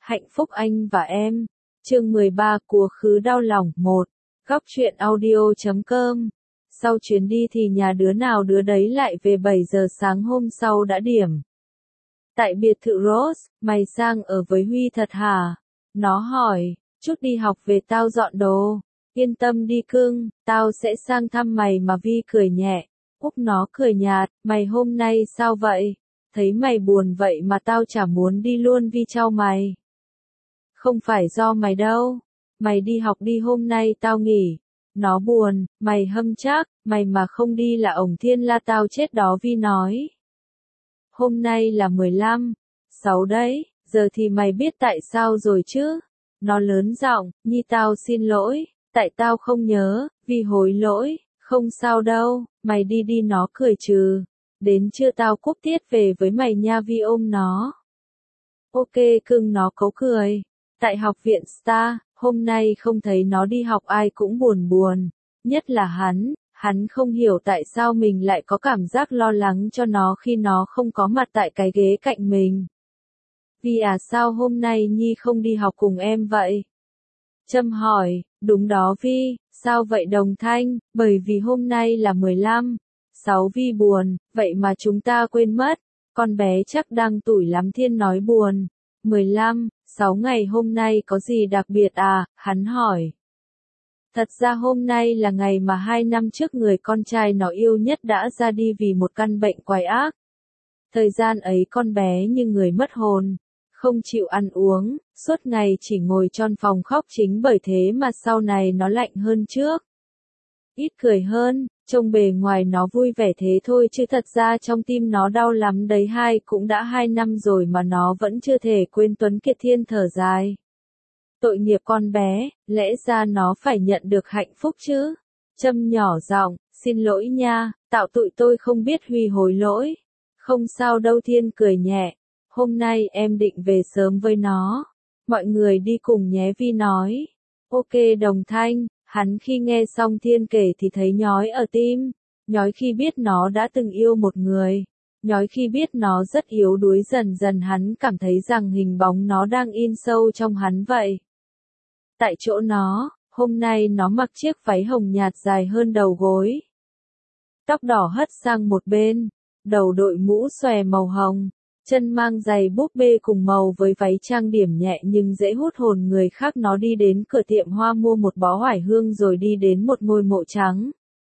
Hạnh phúc anh và em. Chương 13 Quá khứ đau lòng 1. Góc truyện audio.com. Sau chuyến đi thì nhà đứa nào đứa đấy lại về 7 giờ sáng hôm sau đã điểm. Tại biệt thự Rose, mày sang ở với Huy thật hả? Nó hỏi, chút đi học về tao dọn đồ. Yên tâm đi cưng, tao sẽ sang thăm mày mà Vi cười nhẹ. Úc nó cười nhạt, mày hôm nay sao vậy? Thấy mày buồn vậy mà tao chả muốn đi luôn Vi trao mày. Không phải do mày đâu. Mày đi học đi hôm nay tao nghỉ. Nó buồn, mày hâm chắc, mày mà không đi là ổng thiên la tao chết đó Vi nói. Hôm nay là 15/6 đấy, giờ thì mày biết tại sao rồi chứ? Nó lớn giọng, Nhi tao xin lỗi, tại tao không nhớ, Vi hối lỗi, không sao đâu, mày đi đi nó cười trừ. Đến trưa tao cúp tiết về với mày nha Vi ôm nó. Ok cưng nó cấu cười. Tại học viện Star, hôm nay không thấy nó đi học ai cũng buồn buồn, nhất là hắn không hiểu tại sao mình lại có cảm giác lo lắng cho nó khi nó không có mặt tại cái ghế cạnh mình. Vì sao hôm nay Nhi không đi học cùng em vậy? Trâm hỏi, đúng đó Vi, sao vậy Đồng Thanh, bởi vì hôm nay là 15/6 Vi buồn, vậy mà chúng ta quên mất, con bé chắc đang tủi lắm Thiên nói buồn. 15/6 ngày hôm nay có gì đặc biệt à, hắn hỏi. Thật ra hôm nay là ngày mà 2 năm trước người con trai nó yêu nhất đã ra đi vì một căn bệnh quái ác. Thời gian ấy con bé như người mất hồn, không chịu ăn uống, suốt ngày chỉ ngồi trong phòng khóc chính bởi thế mà sau này nó lạnh hơn trước. Ít cười hơn, trông bề ngoài nó vui vẻ thế thôi chứ thật ra trong tim nó đau lắm đấy cũng đã 2 năm rồi mà nó vẫn chưa thể quên Tuấn Kiệt Thiên thở dài. Tội nghiệp con bé, lẽ ra nó phải nhận được hạnh phúc chứ. Trâm nhỏ giọng, xin lỗi nha, tạo tụi tôi không biết Huy hối lỗi. Không sao đâu Thiên cười nhẹ, hôm nay em định về sớm với nó. Mọi người đi cùng nhé Vi nói. Ok Đồng Thanh, hắn khi nghe xong Thiên kể thì thấy nhói ở tim. Nhói khi biết nó đã từng yêu một người. Nhói khi biết nó rất yếu đuối dần dần hắn cảm thấy rằng hình bóng nó đang in sâu trong hắn vậy. Tại chỗ nó, hôm nay nó mặc chiếc váy hồng nhạt dài hơn đầu gối. Tóc đỏ hất sang một bên, đầu đội mũ xòe màu hồng, chân mang giày búp bê cùng màu với váy trang điểm nhẹ nhưng dễ hút hồn người khác. Nó đi đến cửa tiệm hoa mua một bó oải hương rồi đi đến một ngôi mộ trắng.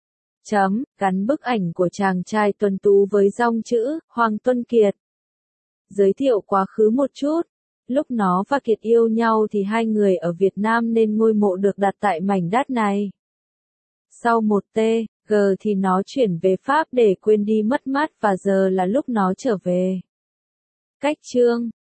Gắn bức ảnh của chàng trai tuấn tú với dòng chữ, Hoàng Tuân Kiệt. Giới thiệu quá khứ một chút. Lúc nó và Kiệt yêu nhau thì hai người ở Việt Nam nên ngôi mộ được đặt tại mảnh đất này. Sau một TG thì nó chuyển về Pháp để quên đi mất mát và giờ là lúc nó trở về. Cách chương